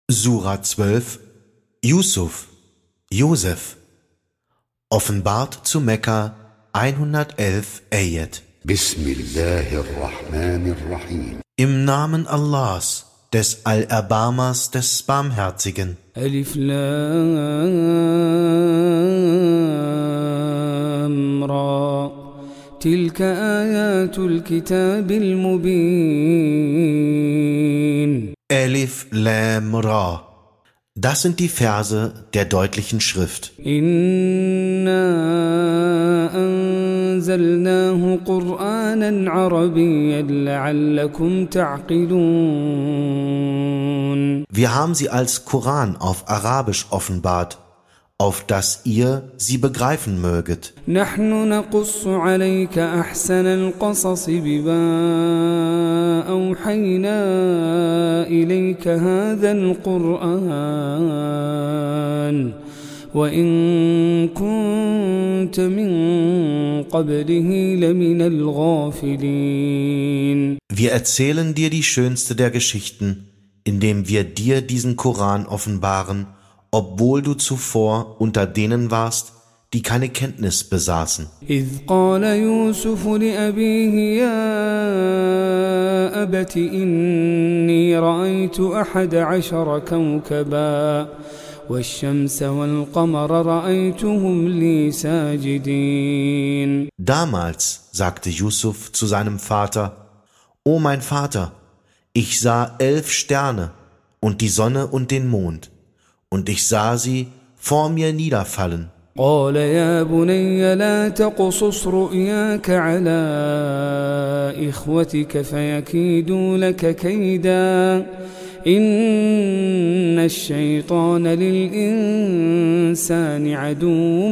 Sura 12 Yusuf, Josef. Offenbart zu Mekka 111 Ayat. Bismillahirrahmanirrahim. Im Namen Allahs, des Allerbarmers, des Barmherzigen. Alif Lam Ra. تلك آيات الكتاب المبين. Alif Lam Ra. Das sind die Verse der deutlichen Schrift. إنا أنزلناه قرآنا عربيا لعلكم تعقلون. Wir haben sie als Koran auf Arabisch offenbart, auf dass ihr sie begreifen möget. نحن نقص عليك أحسن القصص بما أوحينا إليك هذا القرآن وإن كنت من قبله لمن الغافلين. Wir erzählen dir die schönste der Geschichten, indem wir dir diesen Koran offenbaren, obwohl du zuvor unter denen warst, die keine Kenntnis besaßen. إذ قال يوسف لأبيه يا أبت إني رأيت 11 كوكبا والشمس والقمر رأيتهم لي ساجدين. Damals sagte Yusuf zu seinem Vater: O mein Vater, ich sah 11 Sterne und die Sonne und den Mond, und ich sah sie vor mir niederfallen. قال يا بني لا تقصص رؤياك على إخوتك فيكيدوا لك كيدا إن الشيطان للإنسان عدو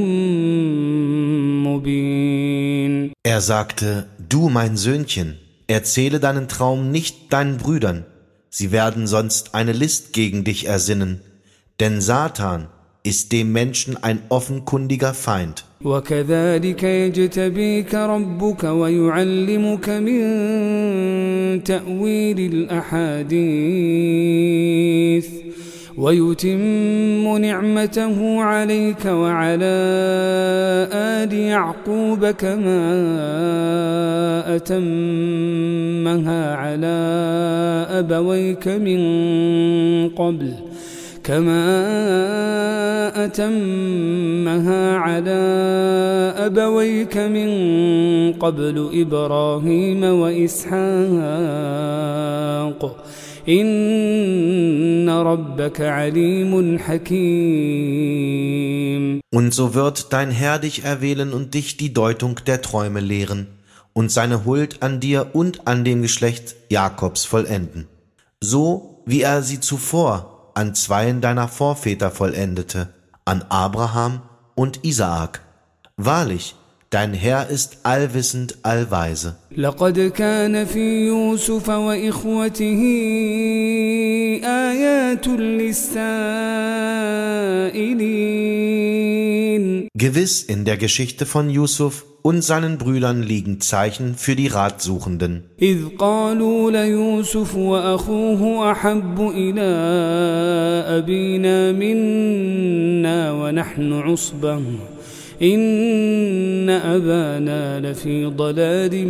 مبين. Er sagte: Du, mein Söhnchen, erzähle deinen Traum nicht deinen Brüdern, sie werden sonst eine List gegen dich ersinnen, denn Satan ist dem Menschen ein offenkundiger Feind. وكذلك يجتبيك ربك ويعلمك من تأويل الأحاديث ويتم نعمته عليك وعلى آل يعقوب كما أتمها على أبويك من قبل إبراهيم وإسحاق إن ربك عليم حكيم. Und so wird dein Herr dich erwählen und dich die Deutung der Träume lehren und seine Huld an dir und an dem Geschlecht Jakobs vollenden, so wie er sie zuvor an 2 deiner Vorväter vollendete, an Abraham und Isaak. Wahrlich, dein Herr ist allwissend, allweise. لقد كان في يوسف وإخوته آيات للسائلين. Gewiss, in der Geschichte von Yusuf und seinen Brüdern liegen Zeichen für die Ratsuchenden. إذ قالوا ليوسف وأخوه أحب إلى أبينا منا ونحن عصبة إن أبانا لفي ضلال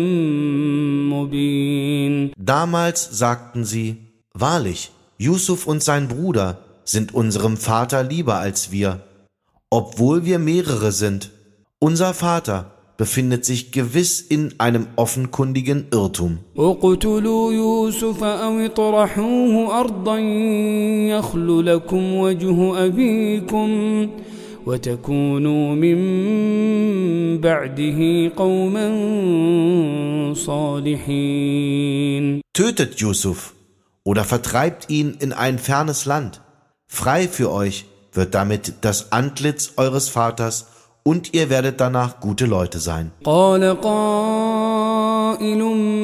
مبين. Damals sagten sie: Wahrlich, Yusuf und sein Bruder sind unserem Vater lieber als wir, obwohl wir mehrere sind. Unser Vater befindet sich gewiss in einem offenkundigen Irrtum. اقتلوا يوسف أو اطرحوه أرضا يخل لكم وجه أبيكم وتكونوا من بعده قوما صالحين. Tötet Yusuf oder vertreibt ihn in ein fernes Land. Frei für euch wird damit das Antlitz eures Vaters, und ihr werdet danach gute Leute sein. قال قائل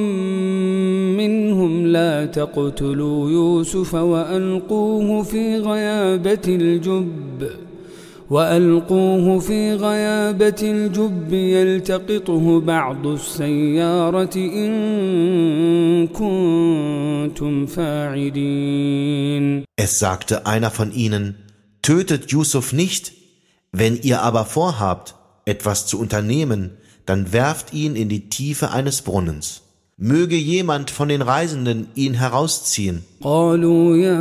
منهم لا تقتلوا يوسف وألقوه في غيابة الجب وألقوه في غيابة الجب يلتقطه بعض السيارة إن كنتم فاعلين. Es sagte einer von ihnen, tötet Yusuf nicht, wenn ihr aber vorhabt, etwas zu unternehmen, dann werft ihn in die Tiefe eines Brunnens. Möge jemand von den Reisenden ihn herausziehen. قالوا يا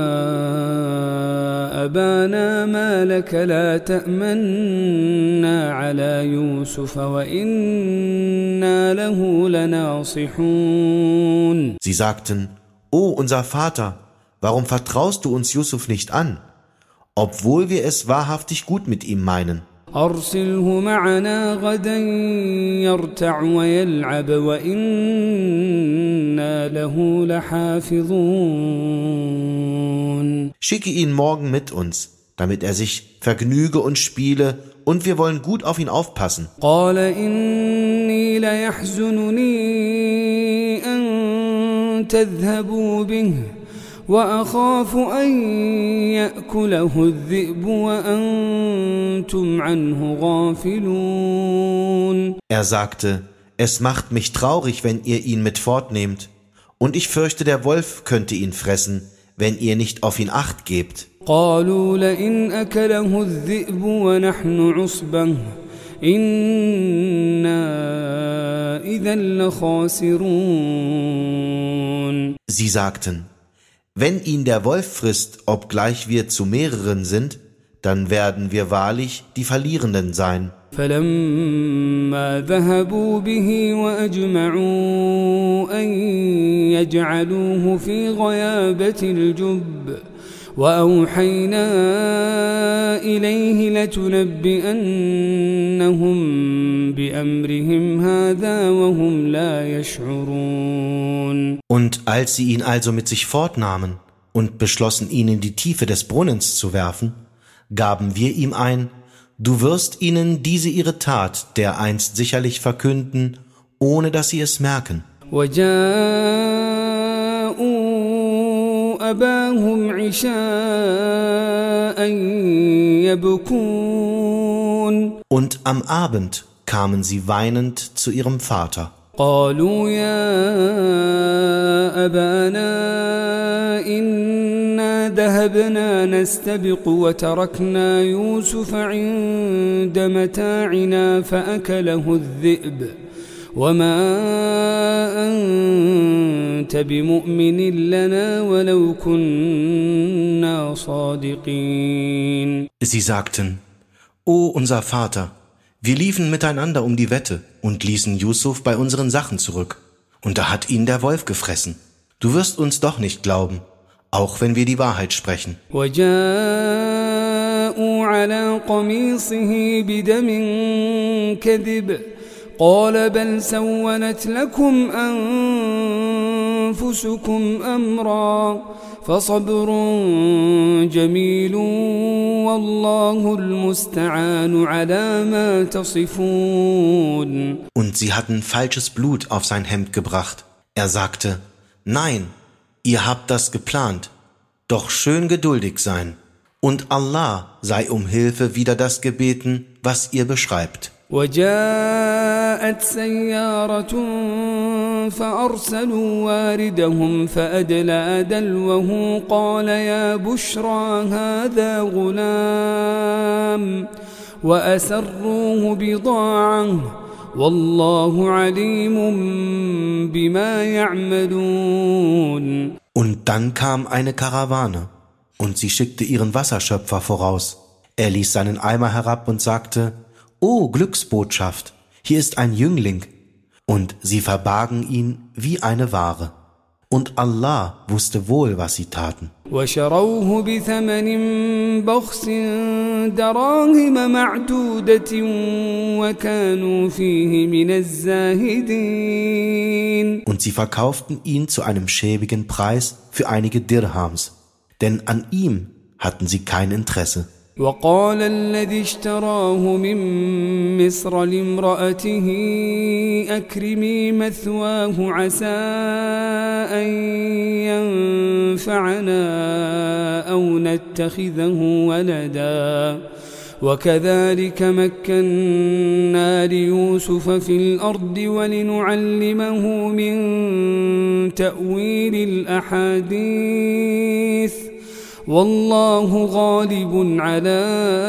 أبانا ما لك لا تأمنا على يوسف وإنا له لناصحون. Sie sagten, O unser Vater, warum vertraust du uns Yusuf nicht an, obwohl wir es wahrhaftig gut mit ihm meinen? أرسله معنا غدا يرتع ويلعب وإنا له لحافظون. Schicke ihn morgen mit uns, damit er sich vergnüge und spiele, und wir wollen gut auf ihn aufpassen. قال إني ليحزنني أن تذهبوا به وأخاف أن يأكله الذئب وأنتم عنه غافلون. Er sagte, es macht mich traurig, wenn ihr ihn mit fortnehmt, und ich fürchte, der Wolf könnte ihn fressen, wenn ihr nicht auf ihn Acht gebt. قالوا لئن أكله الذئب ونحن عصبة إنا إذا لخاسرون. Sie sagten, wenn ihn der Wolf frisst, obgleich wir zu mehreren sind, dann werden wir wahrlich die Verlierenden sein. فلما ذهبوا به وأجمعوا أن يجعلوه في غيابة الجب وأوحينا إليه لتنبئنهم بأمرهم هذا وهم لا يشعرون. Und als sie ihn also mit sich fortnahmen und beschlossen, ihn in die Tiefe des Brunnens zu werfen, gaben wir ihm ein, du wirst ihnen diese ihre Tat dereinst sicherlich verkünden, ohne dass sie es merken. أباهم عشاء يبكون. Und am Abend kamen sie weinend zu ihrem Vater. قالوا يا أبانا إنا ذهبنا نستبق وتركنا يوسف عند متاعنا فأكله الذئب وما أنت بمؤمن لنا ولو كنا صادقين. Sie sagten, O unser Vater, wir liefen miteinander um die Wette und ließen Yusuf bei unseren Sachen zurück, und da hat ihn der Wolf gefressen. Du wirst uns doch nicht glauben, auch wenn wir die Wahrheit sprechen. وجاءوا على قميصه بدم كذب قال بل سولت لكم أنفسكم أمرا فصبر جميل والله المستعان على ما تصفون. Und sie hatten falsches Blut auf sein Hemd gebracht. Er sagte, nein, ihr habt das geplant, doch schön geduldig sein. Und Allah sei um Hilfe wider das gebeten, was ihr beschreibt. وجاءت سيارة فأرسلوا واردهم فأدلى دلوه قال يا بشرى هذا غلام وأسروه بضاعة والله عليم بما يعملون. Und dann kam eine Karawane, und sie schickte ihren Wasserschöpfer voraus. Er ließ seinen Eimer herab und sagte, O Glücksbotschaft, hier ist ein Jüngling. Und sie verbargen ihn wie eine Ware. Und Allah wusste wohl, was sie taten. وشروه بثمن بخس دراهم معدودة وكانوا فيه من الزاهدين. Und sie verkauften ihn zu einem schäbigen Preis für einige Dirhams, denn an ihm hatten sie kein Interesse. وقال الذي اشتراه من مصر لامرأته أكرمي مثواه عسى أن ينفعنا أو نتخذه ولدا وكذلك مكنا ليوسف في الأرض ولنعلمه من تأويل الأحاديث والله غالب على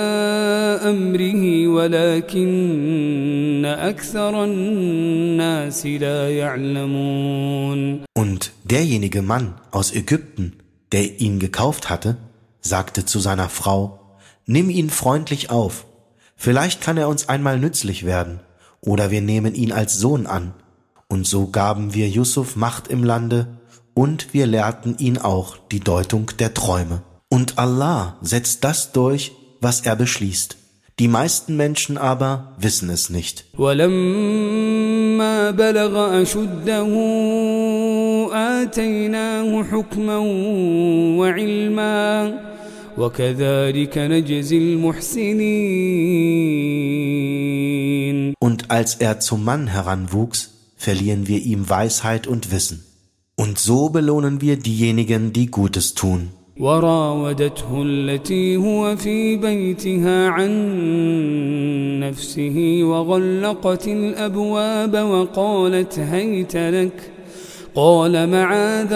أمره ولكن أكثر الناس لا يعلمون. Und derjenige Mann aus Ägypten, der ihn gekauft hatte, sagte zu seiner Frau: Nimm ihn freundlich auf, vielleicht kann er uns einmal nützlich werden, oder wir nehmen ihn als Sohn an. Und so gaben wir Yusuf Macht im Lande, und wir lehrten ihn auch die Deutung der Träume. Und Allah setzt das durch, was er beschließt. Die meisten Menschen aber wissen es nicht. وَلَمَّا بَلَغَ أَشُدَّهُ آتَيْنَاهُ حُكْمًا وَعِلْمًا وَكَذَلِكَ نَجْزِي الْمُحْسِنِينَ. Und als er zum Mann heranwuchs, verliehen wir ihm Weisheit und Wissen. Und so belohnen wir diejenigen, die Gutes tun. وراودته التي هو في بيتها عن نفسه وغلقت الأبواب وقالت هيت لك قال معاذ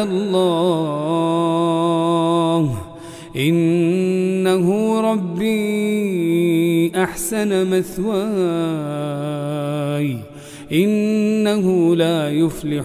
الله إنه ربي أحسن مثواي إنه لا يفلح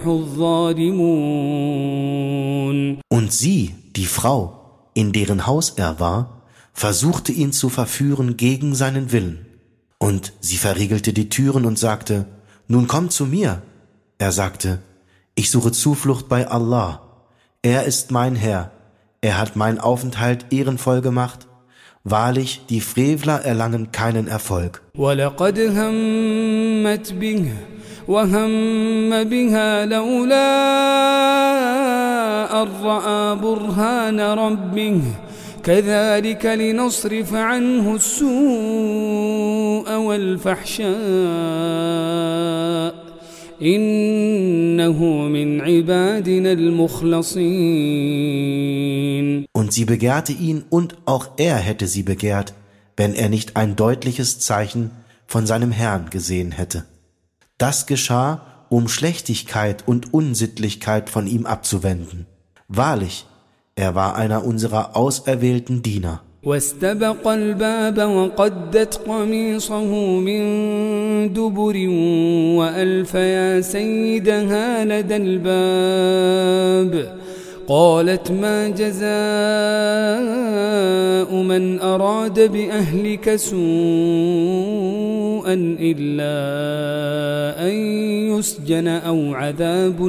الظالمون. Und sie, die Frau, in deren Haus er war, versuchte ihn zu verführen gegen seinen Willen. Und sie verriegelte die Türen und sagte: Nun komm zu mir. Er sagte: Ich suche Zuflucht bei Allah. Er ist mein Herr. Er hat meinen Aufenthalt ehrenvoll gemacht. Wahrlich, die Frevler erlangen keinen Erfolg. وَلَقَدْ هَمَّتْ بِهِ وَهَمَّ بِهَا لَوْلَا أَن رَّأَىٰ بُرْهَانَ رَبِّهِ كَذَلِكَ لِنَصْرِفَ عَنْهُ السُّوءَ وَالْفَحْشَاءَ إِنَّهُ مِنْ عِبَادِنَا الْمُخْلَصِينَ. Und sie begehrte ihn, und auch er hätte sie begehrt, wenn er nicht ein deutliches Zeichen von seinem Herrn gesehen hätte. Das geschah, um Schlechtigkeit und Unsittlichkeit von ihm abzuwenden. Wahrlich, er war einer unserer auserwählten Diener. واستبق الباب وقدت قميصه من دبر وألف يا سيدها لدى الباب قالت ما جزاء من أراد بأهلك سوءا إلا أن يسجن أو عذاب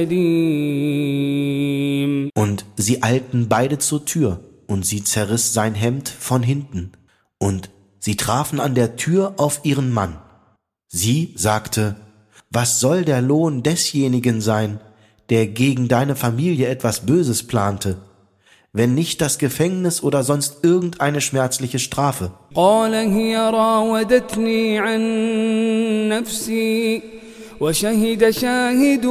أليم. Und sie eilten beide zur Tür, und sie zerriss sein Hemd von hinten, und sie trafen an der Tür auf ihren Mann. Sie sagte: Was soll der Lohn desjenigen sein, der gegen deine Familie etwas Böses plante, wenn nicht das Gefängnis oder sonst irgendeine schmerzliche Strafe? قال هي راودتني عن نفسي وشهد شاهد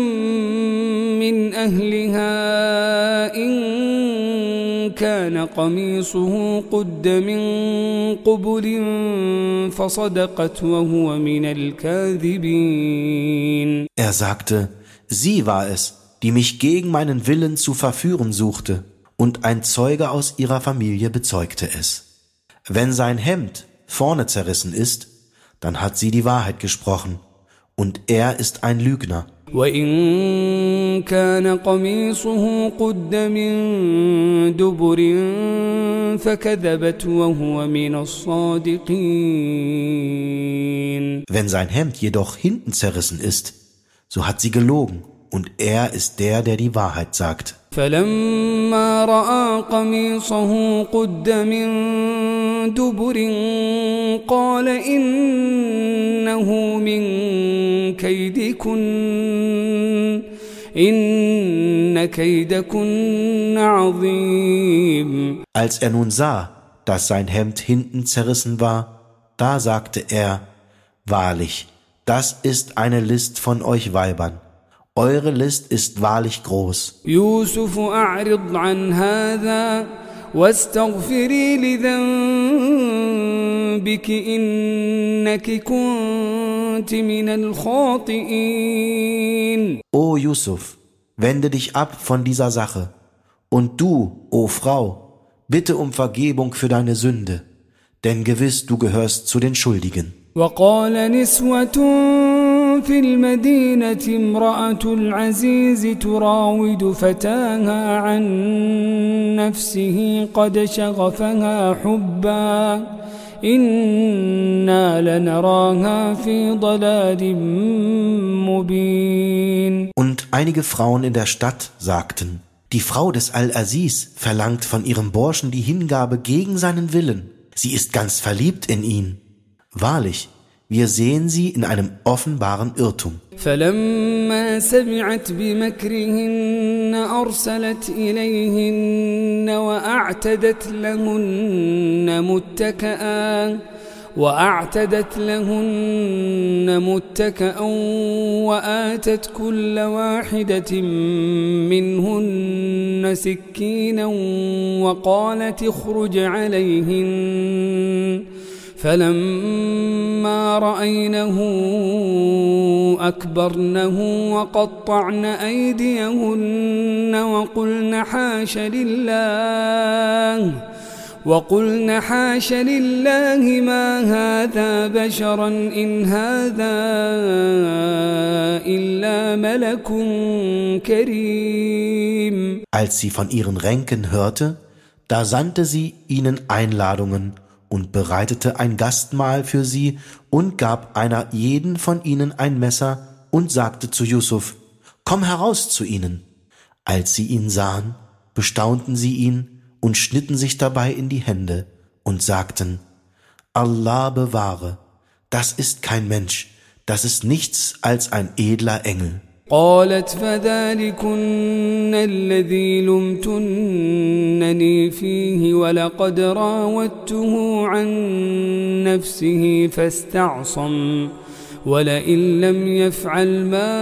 من أهلها إن كان قميصه قد من قبل فصدقت وهو من الكاذبين. Er sagte: Sie war es, die mich gegen meinen Willen zu verführen suchte, und ein Zeuge aus ihrer Familie bezeugte es. Wenn sein Hemd vorne zerrissen ist, dann hat sie die Wahrheit gesprochen, und er ist ein Lügner. وَإِن كَانَ قَمِيصُهُ قُدَّ مِن دُبُرٍ فَكَذَبَتْ وَهُوَ مِنَ الصَّادِقِينَ. Wenn sein Hemd jedoch hinten zerrissen ist, so hat sie gelogen, und er ist der die Wahrheit sagt. فَلَمَّا رَأَىٰ قَمِيصَهُ قُدَّ مِن دُبُرٍ قَالَ إِنَّهُ مِن كَيْدِكُنَّ إِنَّ كَيْدَكُنَّ عَظِيمٌ. Als er nun sah, dass sein Hemd hinten zerrissen war, da sagte er: Wahrlich, das ist eine List von euch Weibern. Eure List ist wahrlich groß. يوسف أعرض عن هذا واستغفري لذنبك إنك كنت من الخاطئين. O Yusuf, wende dich ab von dieser Sache. Und du, o Frau, bitte um Vergebung für deine Sünde, denn gewiss du gehörst zu den Schuldigen. وقال نسوة في المدينة امرأة العزيز تراود فتاها عن نفسه قد شغفها حبا إنا لنراها في ضلال مبين. Und einige Frauen in der Stadt sagten, die Frau des Al-Aziz verlangt von ihrem Burschen die Hingabe gegen seinen Willen. Sie ist ganz verliebt in ihn. Wahrlich, wir sehen sie in einem offenbaren Irrtum. فلما سمعت بمكرهن أرسلت إليهن وأعتدت لهن متكئا وآتت كل واحدة منهن سكينا وقالت اخرج عليهن فلما رأينه أكبرنه وقطعن أيديهن وقلن حاش لله ما هذا بشرا إن هذا إلا ملك كريم. Als sie von ihren Ränken hörte, da sandte sie ihnen Einladungen und bereitete ein Gastmahl für sie und gab einer jeden von ihnen ein Messer und sagte zu Yusuf, komm heraus zu ihnen. Als sie ihn sahen, bestaunten sie ihn und schnitten sich dabei in die Hände und sagten, Allah bewahre, das ist kein Mensch, das ist nichts als ein edler Engel. قالت فذلكن الذي لمتنني فيه ولقد راودته عن نفسه فاستعصم ولئن لم يفعل ما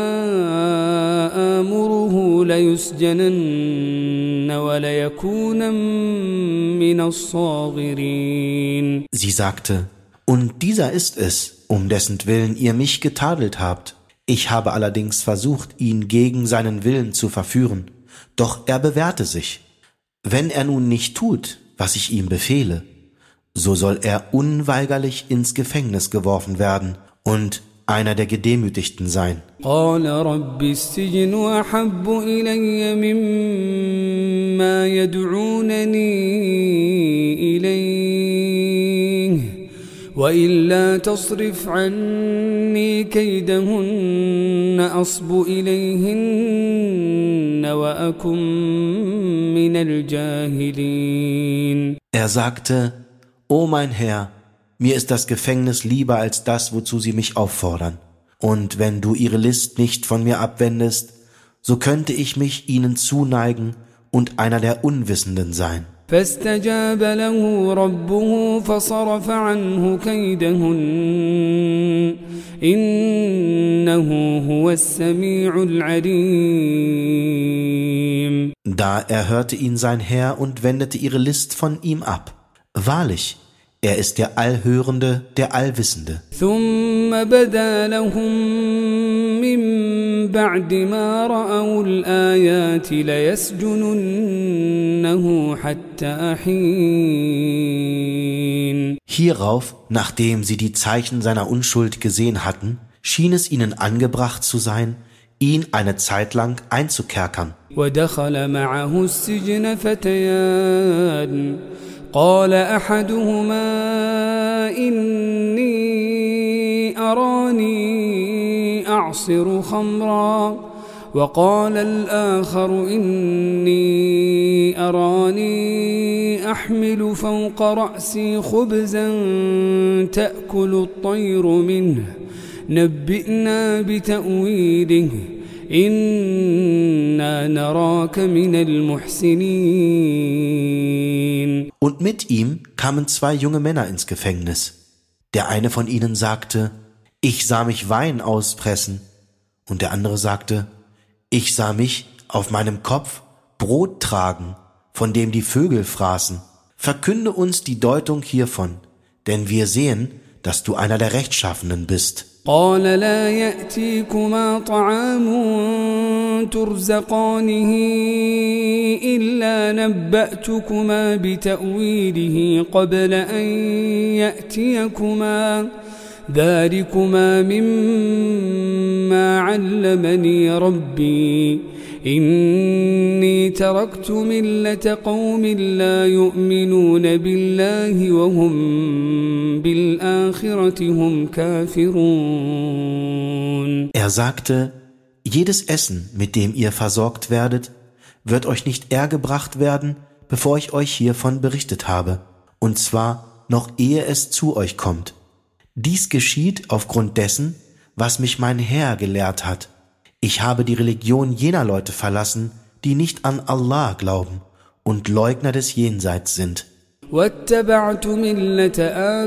آمره ليسجنن وليكون من الصاغرين. Sie sagte, und dieser ist es, um dessen Willen ihr mich getadelt habt. Ich habe allerdings versucht, ihn gegen seinen Willen zu verführen, doch er bewährte sich. Wenn er nun nicht tut, was ich ihm befehle, so soll er unweigerlich ins Gefängnis geworfen werden und einer der Gedemütigten sein. قال رب السجن أحب إلي مما يدعونني إليه وإلا تصرف عني كيدهن أصب إليهن وأكن من الجاهلين. Er sagte, O mein Herr, mir ist das Gefängnis lieber als das, wozu sie mich auffordern. Und wenn du ihre List nicht von mir abwendest, so könnte ich mich ihnen zuneigen und einer der Unwissenden sein. فاستجاب له ربه فصرف عنه كيدهن إنه هو السميع العليم. Da erhörte ihn sein Herr und wendete ihre List von ihm ab. Wahrlich, er ist der Allhörende, der Allwissende. ثم بدا لهم من بعد ما رأوا الآيات ليسجننه حتى حين. Hierauf, nachdem sie die Zeichen seiner Unschuld gesehen hatten, schien es ihnen angebracht zu sein, ihn eine Zeit lang einzukerkern. ودخل معه السجن فتيان قال أحدهما إني أراني أعصر خمرا وقال الآخر إني أراني أحمل فوق رأسي خبزا تأكل الطير منه نبئنا بتأويله إنا نراك من المحسنين. Und mit ihm kamen 2 junge Männer ins Gefängnis. Der eine von ihnen sagte, ich sah mich Wein auspressen. Und der andere sagte, ich sah mich auf meinem Kopf Brot tragen. von dem die Vögel fraßen. Verkünde uns die Deutung hiervon, denn wir sehen, dass du einer der Rechtschaffenen bist. قال لا يأتيكما طعام ترزقانه إلا نبأتكما بتأويله قبل أن يأتيكما ذلكما مما علمني ربي إني تركت ملة قوم لا يؤمنون بالله وهم بالآخرة هم كافرون. Er sagte, jedes Essen, mit dem ihr versorgt werdet, wird euch nicht eher gebracht werden, bevor ich euch hiervon berichtet habe, und zwar noch ehe es zu euch kommt. Dies geschieht aufgrund dessen, was mich mein Herr gelehrt hat. Ich habe die Religion jener Leute verlassen, die nicht an Allah glauben und Leugner des Jenseits sind. واتبعت ملة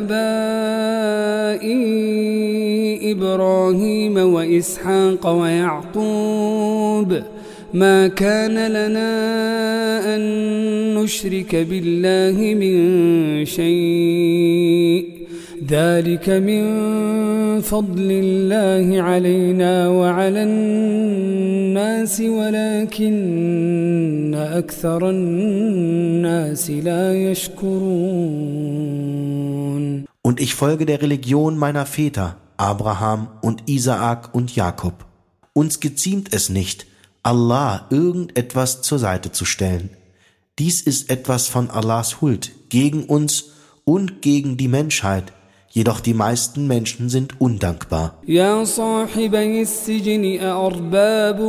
آبائي إبراهيم وإسحاق ويعقوب ما كان لنا أن نشرك بالله من شيء ذلك من فضل الله علينا وعلى الناس ولكن أكثر الناس لا يشكرون. Und ich folge der Religion meiner Väter, Abraham und Isaak und Jakob. Uns geziemt es nicht, Allah irgendetwas zur Seite zu stellen. Dies ist etwas von Allahs Huld gegen uns und gegen die Menschheit. Jedoch die meisten Menschen sind undankbar. يا صاحبي السجن أأرباب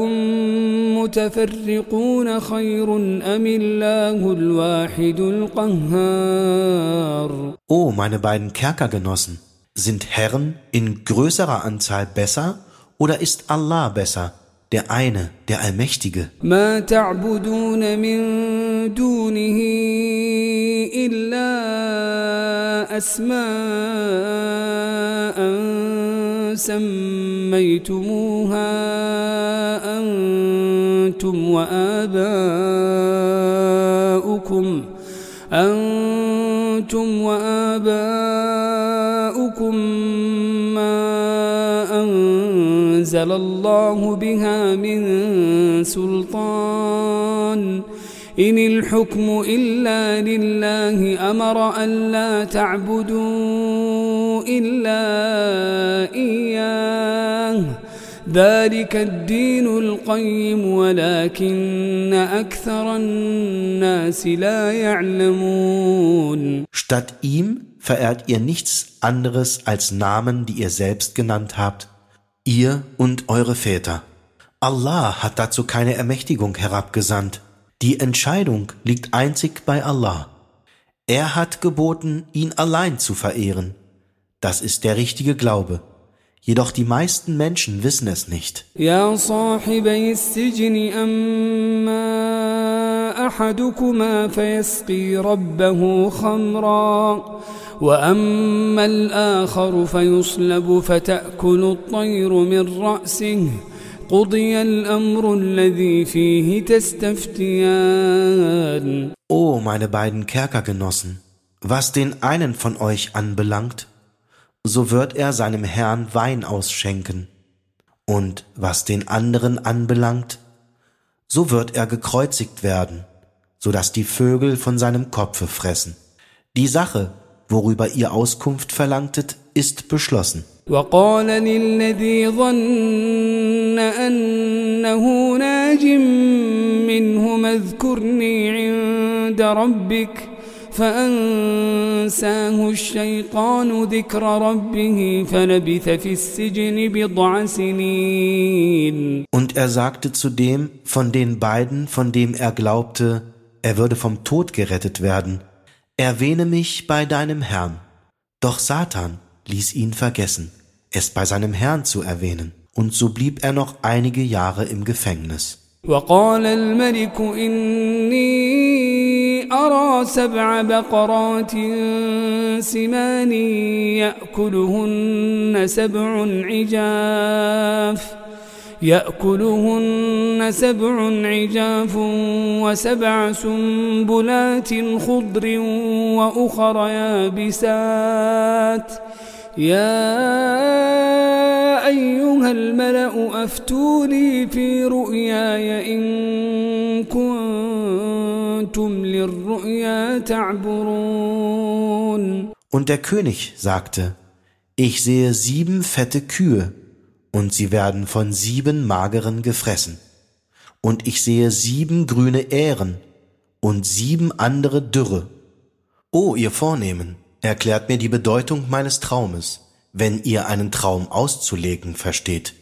متفرقون خير أم الله الواحد القهار. O meine beiden Kerkergenossen, sind Herren in größerer Anzahl besser oder ist Allah besser, der eine, der Allmächtige? ما تعبدون من دونه إلا أسماء سميتموها أنتم وآباؤكم ما أنزل الله بها من سلطان إن الحكم إلا لله أمر ألا تعبدوا إلا إياه ذلك الدين القيم ولكن أكثر الناس لا يعلمون. Statt ihm verehrt ihr nichts anderes als Namen, die ihr selbst genannt habt, ihr und eure Väter. Allah hat dazu keine Ermächtigung herabgesandt. Die Entscheidung liegt einzig bei Allah. Er hat geboten, ihn allein zu verehren. Das ist der richtige Glaube. Jedoch die meisten Menschen wissen es nicht. يا صاحبي السجن أما أحدكما فيسقي ربه خمرا وأما الآخر فيصلب فتأكل الطير من رأسه قضي الأمر الذي فيه تستفتيان. O meine beiden Kerkergenossen, was den einen von euch anbelangt, so wird er seinem Herrn Wein ausschenken, und was den anderen anbelangt, so wird er gekreuzigt werden, so dass die Vögel von seinem Kopfe fressen. Die Sache, worüber ihr Auskunft verlangtet, ist beschlossen. وقال للذي ظن أنه ناج منهم اذكرني عند ربك فأنساه الشيطان ذكر ربه فلبث في السجن بضع سنين. Und er sagte zu dem von den beiden, von dem er glaubte, er würde vom Tod gerettet werden: Erwähne mich bei deinem Herrn. Doch Satan ließ ihn vergessen, es bei seinem Herrn zu erwähnen, und so blieb er noch einige Jahre im Gefängnis. وقال الملك إني أرى 7 بقرات سمان يأكلهن 7 عجاف يأكلهن 7 عجاف و7 سنبلات خضر وأخر يابسات يا أيها الملأ أفتوني في رؤياي إن كنتم للرؤيا تعبرون. Und der König sagte, ich sehe 7 fette Kühe, und sie werden von 7 mageren gefressen. Und ich sehe 7 grüne Ähren und 7 andere dürre. O ihr Vornehmen, erklärt mir die Bedeutung meines Traumes, wenn ihr einen Traum auszulegen versteht.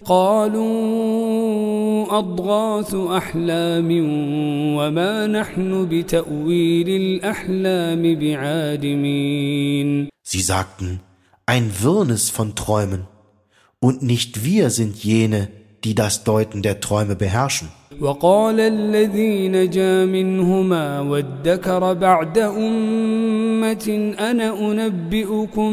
قالوا أضغاث أحلام وما نحن بتأويل الأحلام بعالمين. Sie sagten, ein Wirrnis von Träumen, und nicht wir sind jene, die das Deuten der Träume beherrschen. وقال الذي نجا منهما وادكر بعد أمة أنا أنبئكم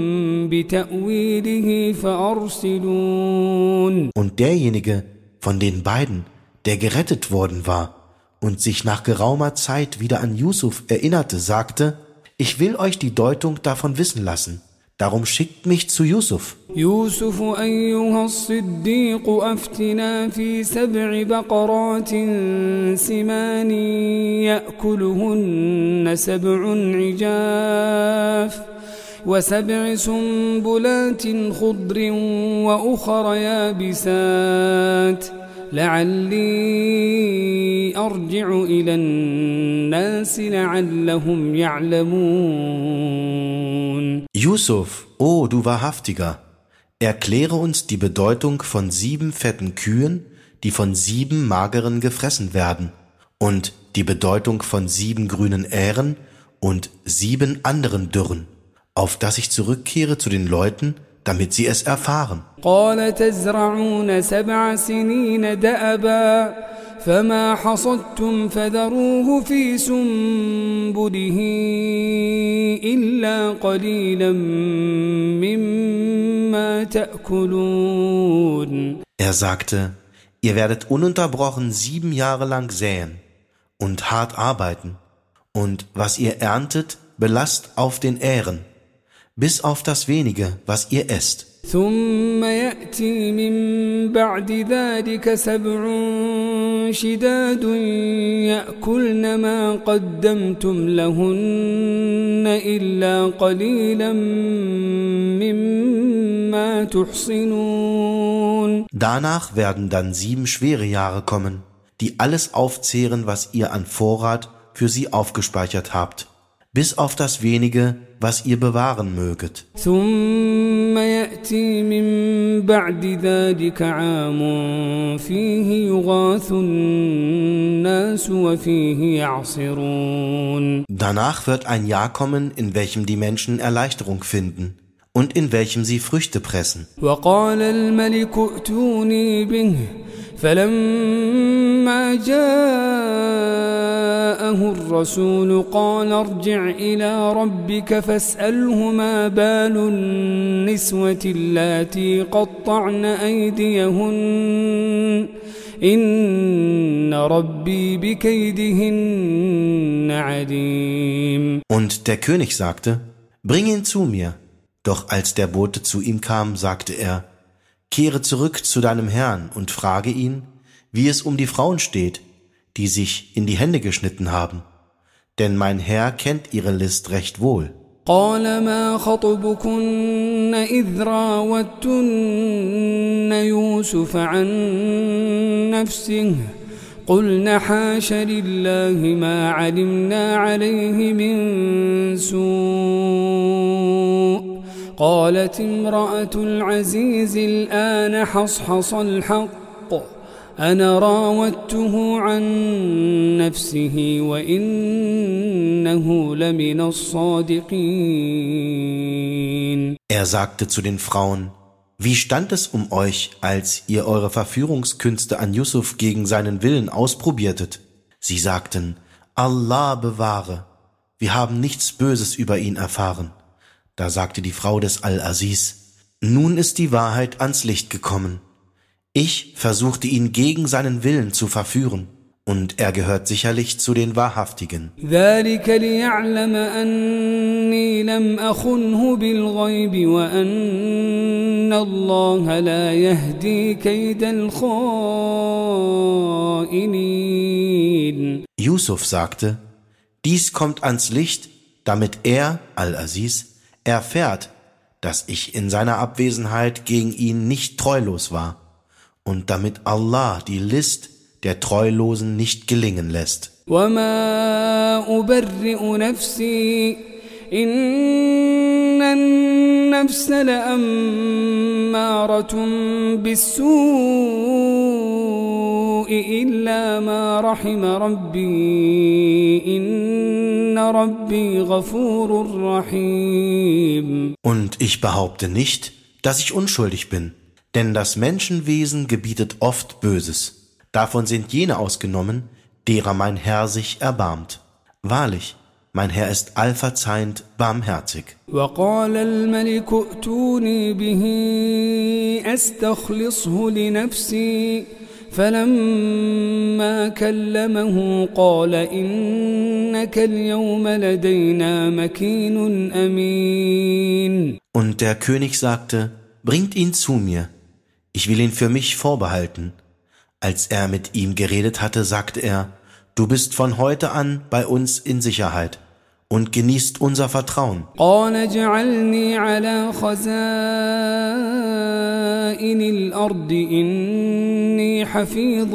بتأويله فأرسلون. Und derjenige von den beiden, der gerettet worden war und sich nach geraumer Zeit wieder an Yusuf erinnerte, sagte, ich will euch die Deutung davon wissen lassen. Darum schickt mich zu Yusuf. يوسف أيها الصديق أفتنا في 7 بقرات سمان يأكلهن 7 عجاف و7 سنبلات خضر وأخر يابسات لعلي أرجع إلى الناس لعلهم يعلمون. Yusuf, o du Wahrhaftiger, erkläre uns die Bedeutung von 7 fetten Kühen, die von 7 mageren gefressen werden, und die Bedeutung von 7 grünen Ähren und 7 anderen Dürren, auf dass ich zurückkehre zu den Leuten, damit sie es erfahren. قال تزرعون 7 سنين دأبا فما حصدتم فذروه في سنبله إلا قليلا مما تأكلون. Er sagte, ihr werdet ununterbrochen 7 Jahre lang säen und hart arbeiten, und was ihr erntet, belasst auf den Ähren, bis auf das wenige, was ihr esst. ثم يأتي من بعد ذلك 7 شداد يأكلن ما قدمتم لهن إلا قليلا مما تحصنون. Danach werden dann 7 schwere Jahre kommen, die alles aufzehren, was ihr an Vorrat für sie aufgespeichert habt, bis auf das wenige, was ihr bewahren möget. ثم يأتي من بعد ذلك عام فيه يغاث الناس وفيه يعصرون. Danach wird ein Jahr kommen, in welchem die Menschen Erleichterung finden und in welchem sie Früchte pressen. وقال الملك ائتوني به فلما جاءه الرسول قال ارجع إلى ربك فاسأله ما بال النسوة اللاتي قطعن أيديهن إن ربي بكيدهن عليم. Und der König sagte, bring ihn zu mir. Doch als der Bote zu ihm kam, sagte er, kehre zurück zu deinem Herrn und frage ihn, wie es um die Frauen steht, die sich in die Hände geschnitten haben. Denn mein Herr kennt ihre List recht wohl. قال ما خطبكن إذ راوتن يوسف عن نفسه قلن حاش لله ما علمنا عليه من سوء قالت امرأة العزيز الآن حصحص الحق أنا راودته عن نفسه وإنه لمن الصادقين. Er sagte zu den Frauen, wie stand es um euch, als ihr eure Verführungskünste an Yusuf gegen seinen Willen ausprobiertet? Sie sagten, Allah bewahre, wir haben nichts Böses über ihn erfahren. Da sagte die Frau des Al-Aziz, nun ist die Wahrheit ans Licht gekommen. Ich versuchte ihn gegen seinen Willen zu verführen, und er gehört sicherlich zu den Wahrhaftigen. ذلك ليعلم أني لم أخنه بالغيب وأن الله لا يهدي كيد الخائنين. Yusuf sagte, dies kommt ans Licht, damit er, Al-Aziz, erfährt, dass ich in seiner Abwesenheit gegen ihn nicht treulos war und damit Allah die List der Treulosen nicht gelingen lässt. وما أبرئ نفسي إن النفس لأمارة بالسوء إلا ما رحم ربي إن ربي غفور رحيم. Und ich behaupte nicht, dass ich unschuldig bin, denn das Menschenwesen gebietet oft Böses. Davon sind jene ausgenommen, derer mein Herr sich erbarmt. Wahrlich, mein Herr ist allverzeihend barmherzig. وقال الملك ائتوني به أستخلصه لنفسي فلما كلمه قال إنك اليوم لدينا مكين أمين. Und der König sagte, bringt ihn zu mir, ich will ihn für mich vorbehalten. Als er mit ihm geredet hatte, sagte er, du bist von heute an bei uns in Sicherheit und genießt unser Vertrauen. قال اجعلني على خزائن الأرض إني حفيظ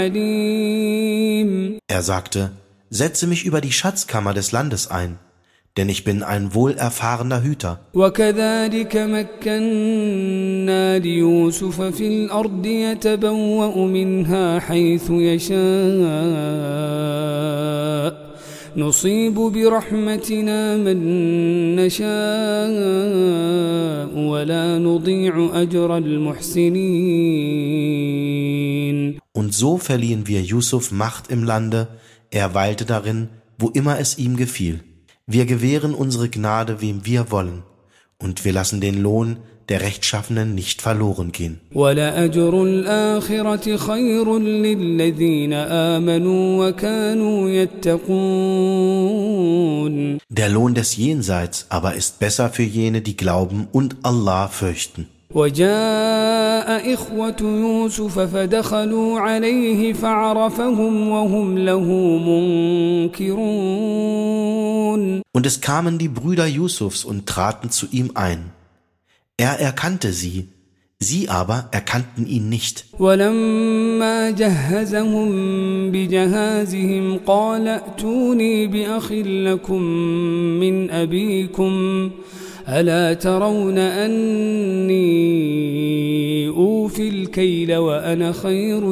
عليم. Er sagte, setze mich über die Schatzkammer des Landes ein, denn ich bin ein wohlerfahrener Hüter. وكذلك مكنا ليوسف في الأرض يتبوأ منها حيث يشاء نصيب برحمتنا من نشاء ولا نضيع أجر المحسنين. Und so verliehen wir Yusuf Macht im Lande, er weilte darin, wo immer es ihm gefiel. Wir gewähren unsere Gnade, wem wir wollen, und wir lassen den Lohn der Rechtschaffenen nicht verloren gehen. وَلَأَجْرُ الْآخِرَةِ خَيْرٌ لِلَّذِينَ آمَنُوا وَكَانُوا يَتَّقُونَ. Der Lohn des Jenseits aber ist besser für jene, die glauben und Allah fürchten. وجاء إخوة يوسف فدخلوا عليه فعرفهم وهم له منكرون. Und es kamen die Brüder Yusufs und traten zu ihm ein. Er erkannte sie, sie aber erkannten ihn nicht. ولما جهزهم بجهازهم قال ائتوني بأخ لكم من أبيكم ألا ترون أني أوفي الكيل وأنا خير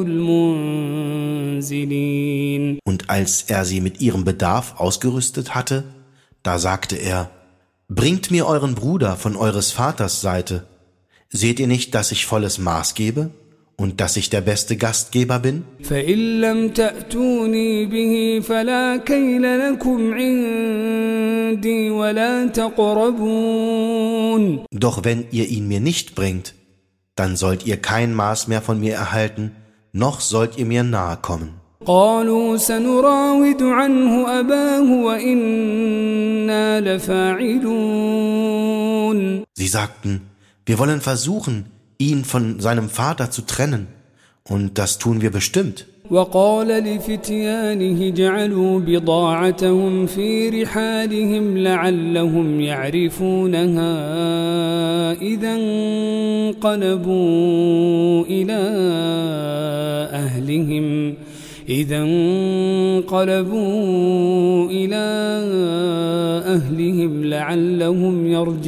المنزلين. Und als er sie mit ihrem Bedarf ausgerüstet hatte, da sagte er, bringt mir euren Bruder von eures Vaters Seite. Seht ihr nicht, dass ich volles Maß gebe und dass ich der beste Gastgeber bin? فإن لم تأتوني به فلا كيل لكم عندي ولا تقربون. Doch wenn ihr ihn mir nicht bringt, dann sollt ihr kein Maß mehr von mir erhalten, noch sollt ihr mir nahe kommen. قالوا سنراود عنه أباه وإنا لفاعلون. Sie sagten, wir wollen versuchen, ihn von seinem Vater zu trennen, und das tun wir bestimmt. وقال لفتيانه جعلوا بضاعتهم في رحالهم لعلهم يعرفونها إذا انقلبوا إلى أهلهم لعلهم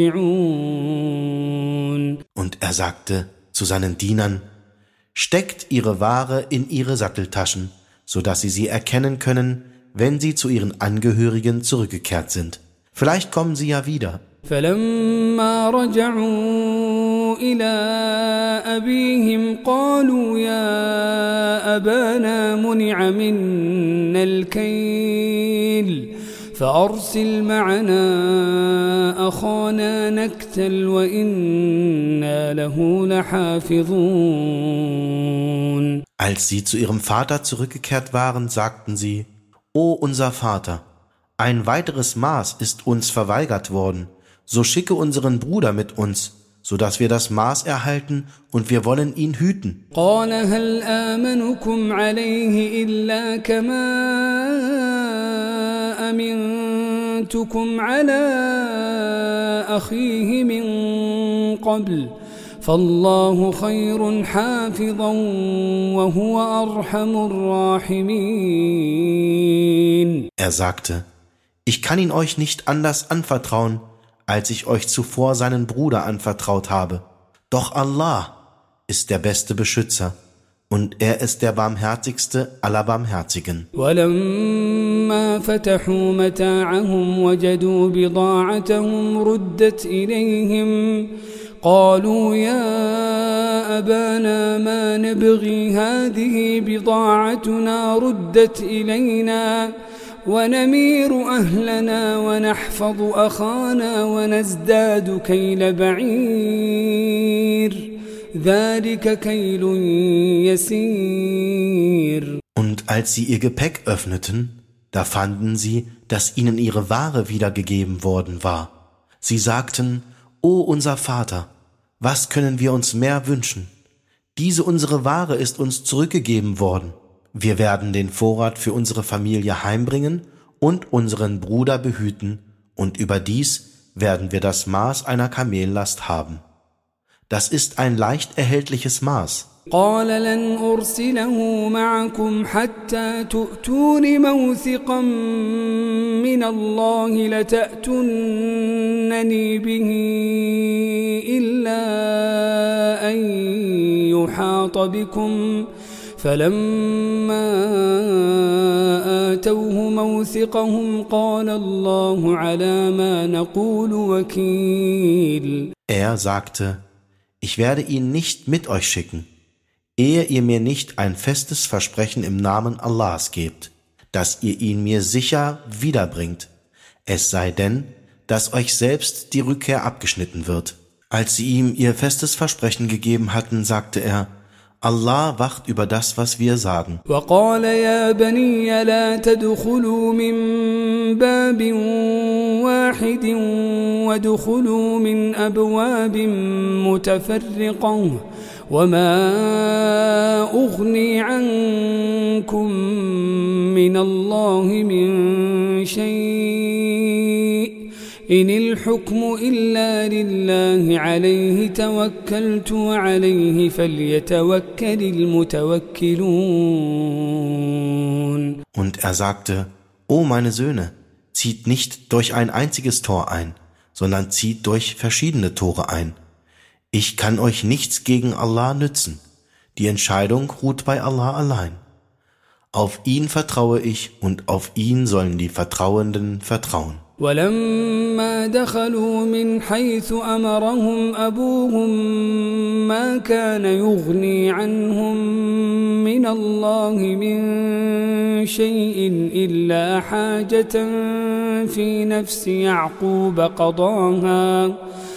يرجعون. Und er sagte zu seinen Dienern, steckt ihre Ware in ihre Satteltaschen, so dass sie erkennen können, wenn sie zu ihren Angehörigen zurückgekehrt sind. Vielleicht kommen sie ja wieder. فلما رجعوا إلى أبيهم قالوا يا أبانا منع منا الكيل فأرسل معنا أخانا نكتل وإنا له لحافظون. Als sie zu ihrem Vater zurückgekehrt waren, sagten sie: O unser Vater, ein weiteres Maß ist uns verweigert worden, so schicke unseren Bruder mit uns, so dass wir das Maß erhalten und wir wollen ihn hüten. قال هل آمنكم عليه إلا كما أمنتكم على أخيه من قبل فالله خير حافظا وهو أرحم الراحمين. Er sagte: Ich kann ihn euch nicht anders anvertrauen, als ich euch zuvor seinen Bruder anvertraut habe. Doch Allah ist der beste Beschützer und er ist der barmherzigste aller Barmherzigen. ولما فتحوا متاعهم وجدوا بضاعتهم ردت إليهم قالوا يا أبانا ما نبغي هذه بضاعتنا ردت إلينا ونمير أهلنا ونحفظ أخانا ونزداد كيل بعير ذلك كيل يسير. Und als sie ihr Gepäck öffneten, da fanden sie, dass ihnen ihre Ware wiedergegeben worden war. Sie sagten: O unser Vater, was können wir uns mehr wünschen? Diese unsere Ware ist uns zurückgegeben worden. Wir werden den Vorrat für unsere Familie heimbringen und unseren Bruder behüten, und überdies werden wir das Maß einer Kamellast haben. Das ist ein leicht erhältliches Maß. قال لن أرسله معكم حتى تؤتون موثقا من الله لتأتونني به إلا أن يحاط بكم فلما آتوه موثقهم قال الله على ما نقول وكيل. Er sagte: Ich werde ihn nicht mit euch schicken, ehe ihr mir nicht ein festes Versprechen im Namen Allahs gebt, dass ihr ihn mir sicher wiederbringt, es sei denn, dass euch selbst die Rückkehr abgeschnitten wird. Als sie ihm ihr festes Versprechen gegeben hatten, sagte er: Allah wacht über das, was wir sagen. وقال يا بني لا تدخلوا من باب واحد وادخلوا من أبواب متفرقة وما أغني عنكم من الله من شيء إن الحكم إلا لله عليه توكلت وعليه فليتوكل المتوكلون. Und er sagte: O meine Söhne, zieht nicht durch ein einziges Tor ein, sondern zieht durch verschiedene Tore ein. Ich kann euch nichts gegen Allah nützen. Die Entscheidung ruht bei Allah allein. Auf ihn vertraue ich und auf ihn sollen die Vertrauenden vertrauen. ولما دخلوا من حيث أمرهم أبوهم ما كان يغني عنهم من الله من شيء إلا حاجة في نفس يعقوب قضاها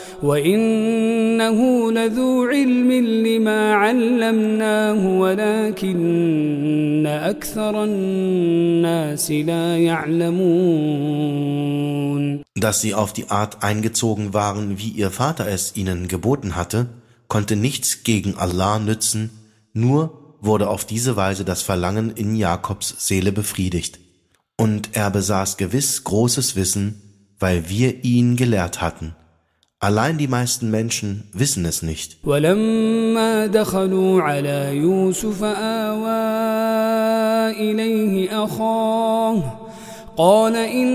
وإنه لذو علم لما علمناه ولكن أكثر الناس لا يعلمون. Dass sie auf die Art eingezogen waren, wie ihr Vater es ihnen geboten hatte, konnte nichts gegen Allah nützen, nur wurde auf diese Weise das Verlangen in Jakobs Seele befriedigt. Und er besaß gewiss großes Wissen, weil wir ihn gelehrt hatten. Allein die meisten Menschen wissen es nicht. ولما دخلوا على يوسف آوى إليه أخاه قال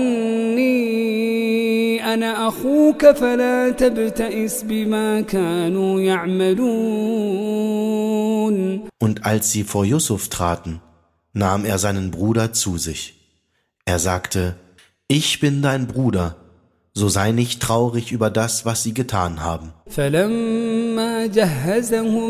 إني أنا أخوك فلا تبتئس بما كانوا يعملون. Und als sie vor Yusuf traten, nahm er seinen Bruder zu sich. Er sagte: Ich bin dein Bruder. So sei nicht traurig über das, was sie getan haben. فلما جهزهم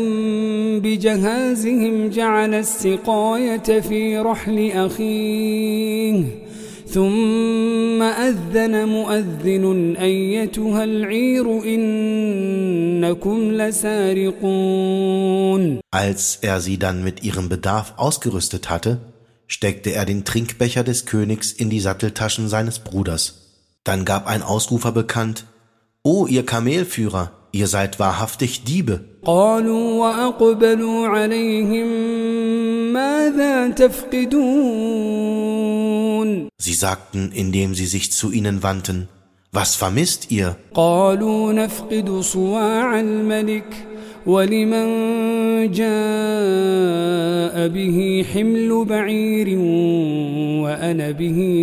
بجهازهم جعل السقاية في رحل أخيه ثم أذن مؤذن أيتها العير إنكم لسارقون. Als er sie dann mit ihrem Bedarf ausgerüstet hatte, steckte er den Trinkbecher des Königs in die Satteltaschen seines Bruders. Dann gab ein Ausrufer bekannt: O ihr Kamelführer, ihr seid wahrhaftig Diebe. قالوا وأقبلوا عليهم ماذا تفقدون. Sie sagten, indem sie sich zu ihnen wandten: Was vermisst ihr? قالوا نفقد صواع الملك ولمن جاء به حمل بعير وأنا به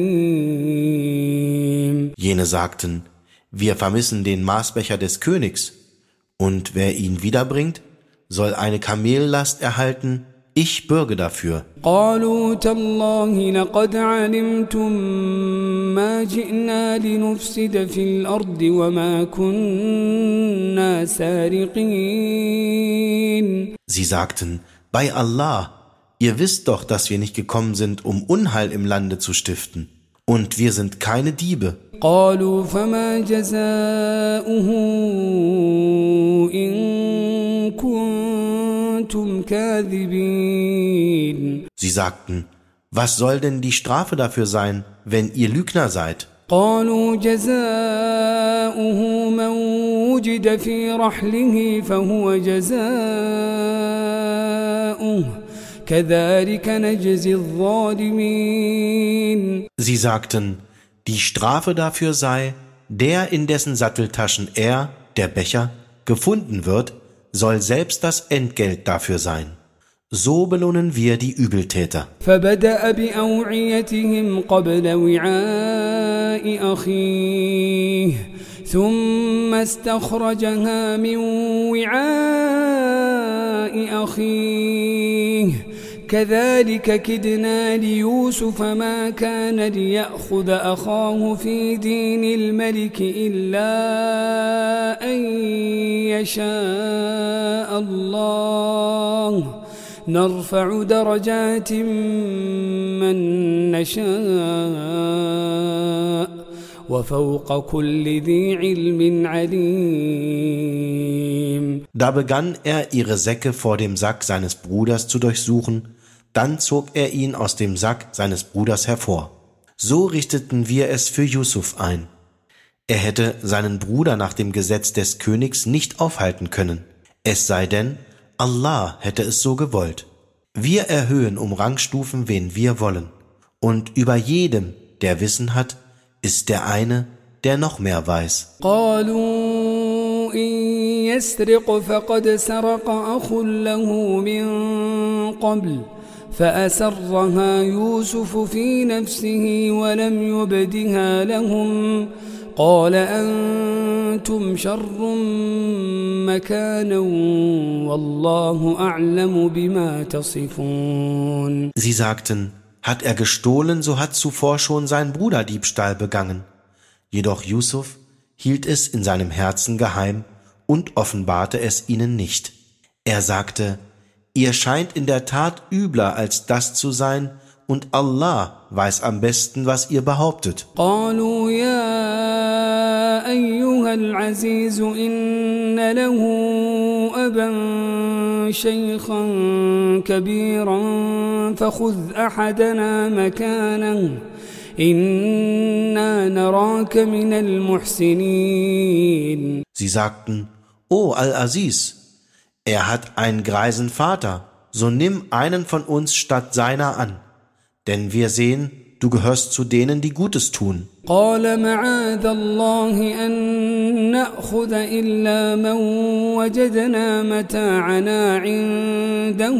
زعيم. Jene sagten: Wir vermissen den Maßbecher des Königs, und wer ihn wiederbringt, soll eine Kamellast erhalten, ich bürge dafür. قالوا تالله لقد علمتم ما جئنا لنفسد في الأرض وما كنا سارقين. Sie sagten: Bei Allah, ihr wisst doch, dass wir nicht gekommen sind, um Unheil im Lande zu stiften, und wir sind keine Diebe. قالوا فما جزاؤه إن كنتم كاذبين. Sie sagten: Was soll denn die Strafe dafür sein, wenn ihr Lügner seid? قالوا جزاؤه من وجد في رحله فهو جزاؤه كذلك نجزي الظالمين. Sie sagten: Die Strafe dafür sei, der in dessen Satteltaschen er, der Becher, gefunden wird, soll selbst das Entgelt dafür sein. So belohnen wir die Übeltäter. فبدأ بأوعيتهم قبل وعاء أخيه ثم استخرجها من وعاء أخيه كذلك كدنا ليوسف ما كان ليأخذ أخاه في دين الملك إلا أن يشاء الله نرفع درجات من نشاء وفوق كل ذي علم عليم. Da begann er, ihre Säcke vor dem Sack seines Bruders zu durchsuchen, dann zog er ihn aus dem Sack seines Bruders hervor. So richteten wir es für Yusuf ein. Er hätte seinen Bruder nach dem Gesetz des Königs nicht aufhalten können, es sei denn, Allah hätte es so gewollt. Wir erhöhen um Rangstufen, wen wir wollen, und über jedem, der Wissen hat, ist der eine, der noch mehr weiß. قالوا إن يسرق فقد سرق أخ له من قبل فأسرها يوسف في نفسه ولم يبدها لهم قال أنتم شر مكانا والله أعلم بما تصفون. Sie sagten: Hat er gestohlen, so hat zuvor schon sein Bruder Diebstahl begangen. Jedoch Yusuf hielt es in seinem Herzen geheim und offenbarte es ihnen nicht. Er sagte: Ihr scheint in der Tat übler als das zu sein, und Allah weiß am besten, was ihr behauptet. قالوا يا أيها العزيز إن له أبا شيخا كبيرا فخذ أحدنا مكانه إنا نراك من المحسنين. Sie sagten: O Al-Aziz, er hat einen greisen Vater, so nimm einen von uns statt seiner an, denn wir sehen, du gehörst zu denen, die Gutes tun. قال معاذ الله أن نأخذ إلا من وجدنا متاعنا عنده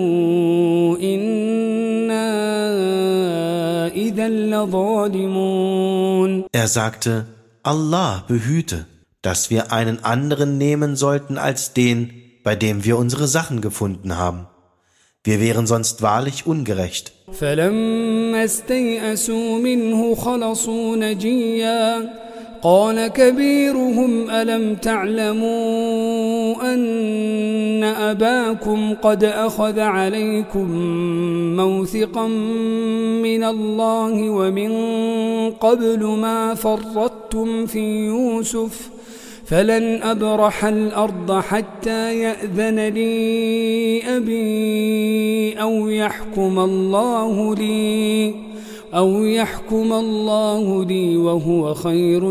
إنا إذا لظالمون. Er sagte: Allah behüte, dass wir einen anderen nehmen sollten als den, bei dem wir unsere Sachen gefunden haben. Wir wären sonst wahrlich ungerecht. فلما استيئسوا منه خلصوا نجيا قال كبيرهم ألم تعلموا أن أباكم قد أخذ عليكم موثقا من الله ومن قبل ما فرطتم في يوسف فلن أبرح الأرض حتى يأذن لي أبي أو يحكم الله لي وهو خير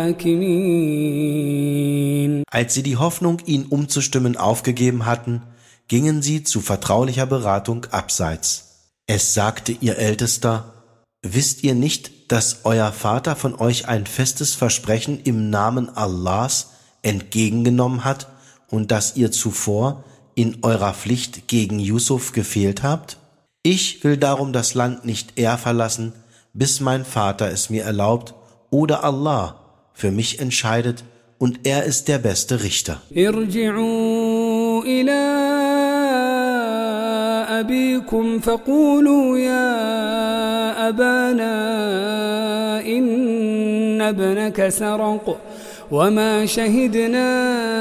الحاكمين. Als sie die Hoffnung, ihn umzustimmen, aufgegeben hatten, gingen sie zu vertraulicher Beratung abseits. Es sagte ihr Ältester: Wisst ihr nicht, dass euer Vater von euch ein festes Versprechen im Namen Allahs entgegengenommen hat und dass ihr zuvor in eurer Pflicht gegen Yusuf gefehlt habt? Ich will darum das Land nicht eher verlassen, bis mein Vater es mir erlaubt oder Allah für mich entscheidet, und er ist der beste Richter. Irji'u ila abikum faqulu ya abana inna ibnaka saraq وما شهدنا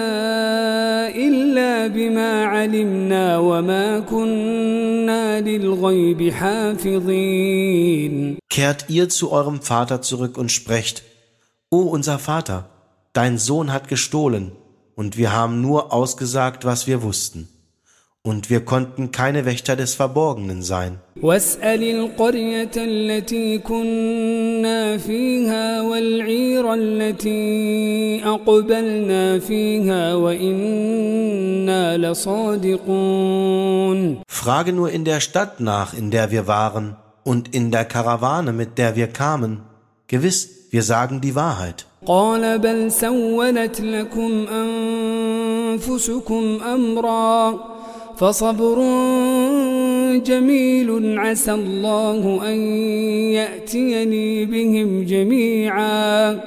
إلا بما علمنا وما كنا للغيب حافظين. Kehrt ihr zu eurem Vater zurück und sprecht: O unser Vater, dein Sohn hat gestohlen, und wir haben nur ausgesagt, was wir wussten. Und wir konnten keine Wächter des Verborgenen sein. واسأل القرية التي كنا فيها والعير التي أقبلنا فيها وإنا لصادقون. Frage nur in der Stadt nach, in der wir waren, und in der Karawane, mit der wir kamen. Gewiss, wir sagen die Wahrheit. قال بل سولت لكم أنفسكم أمرا فصبر جميل عسى الله أن يأتيني بهم جميعا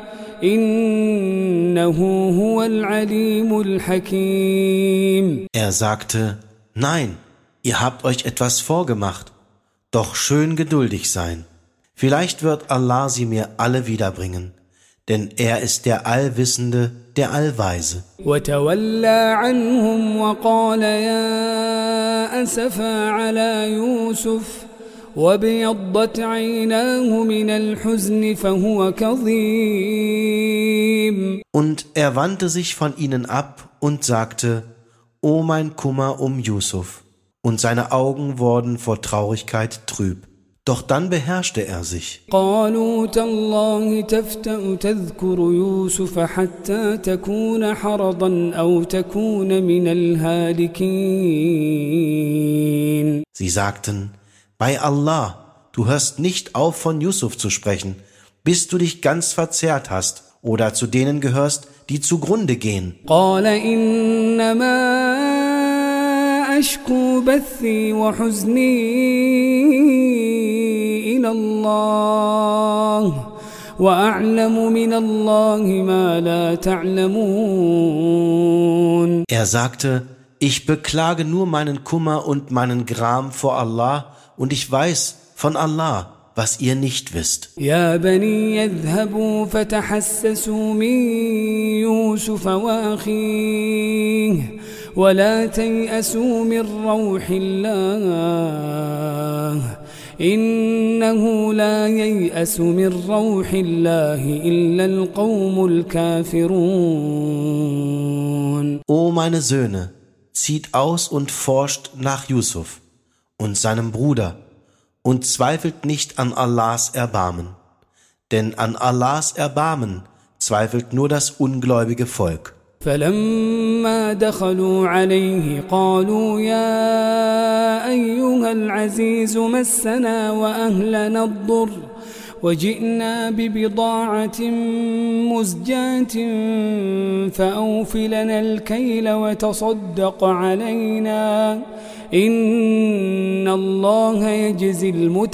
إنه هو العليم الحكيم. Er sagte: Nein, ihr habt euch etwas vorgemacht, doch schön geduldig sein. Vielleicht wird Allah sie mir alle wiederbringen, denn er ist der Allwissende, der Allweise. وتولى عنهم وقال يا أسفا على يوسف وابيضت عيناه من الحزن فهو كظيم. Und er wandte sich von ihnen ab und sagte: O mein Kummer um Yusuf. Und seine Augen wurden vor Traurigkeit trüb. Doch dann beherrschte er sich. قالوا تالله تفتأ تذكر يوسف حتى تكون حرضا أو تكون من الهالكين. Sie sagten: Bei Allah, du hörst nicht auf, von Yusuf zu sprechen, bis du dich ganz verzehrt hast oder zu denen gehörst, die zugrunde gehen. قال إنما أشكو بثي وحزني إلى الله وأعلم من الله ما لا تعلمون. Er sagte: Ich beklage nur meinen Kummer und meinen Gram vor Allah, und ich weiß von Allah, was ihr nicht wisst. يا بني اذهبوا فتحسسوا من يوسف وأخيه ولا تيأسوا من روح الله إنه لا ييأس من روح الله إلا القوم الكافرون. O meine Söhne, zieht aus und forscht nach Yusuf und seinem Bruder und zweifelt nicht an Allahs Erbarmen, denn an Allahs Erbarmen zweifelt nur das ungläubige Volk. فلما دخلوا عليه قالوا يا أيها العزيز مسنا وأهلنا الضر وجئنا ببضاعة مزجاة فأوف لنا الكيل وتصدق علينا إن الله يجزي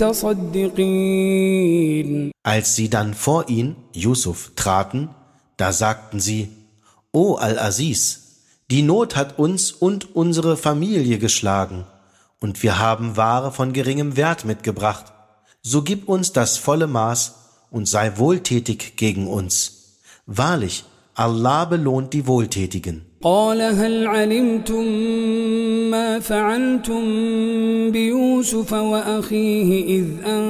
المتصدقين. Als sie dann vor ihn, Yusuf, traten, da sagten sie: O Al-Aziz, die Not hat uns und unsere Familie geschlagen, und wir haben Ware von geringem Wert mitgebracht. So gib uns das volle Maß und sei wohltätig gegen uns. Wahrlich, Allah belohnt die Wohltätigen. قال هل علمتم ما فعلتم بيوسف وأخيه إذ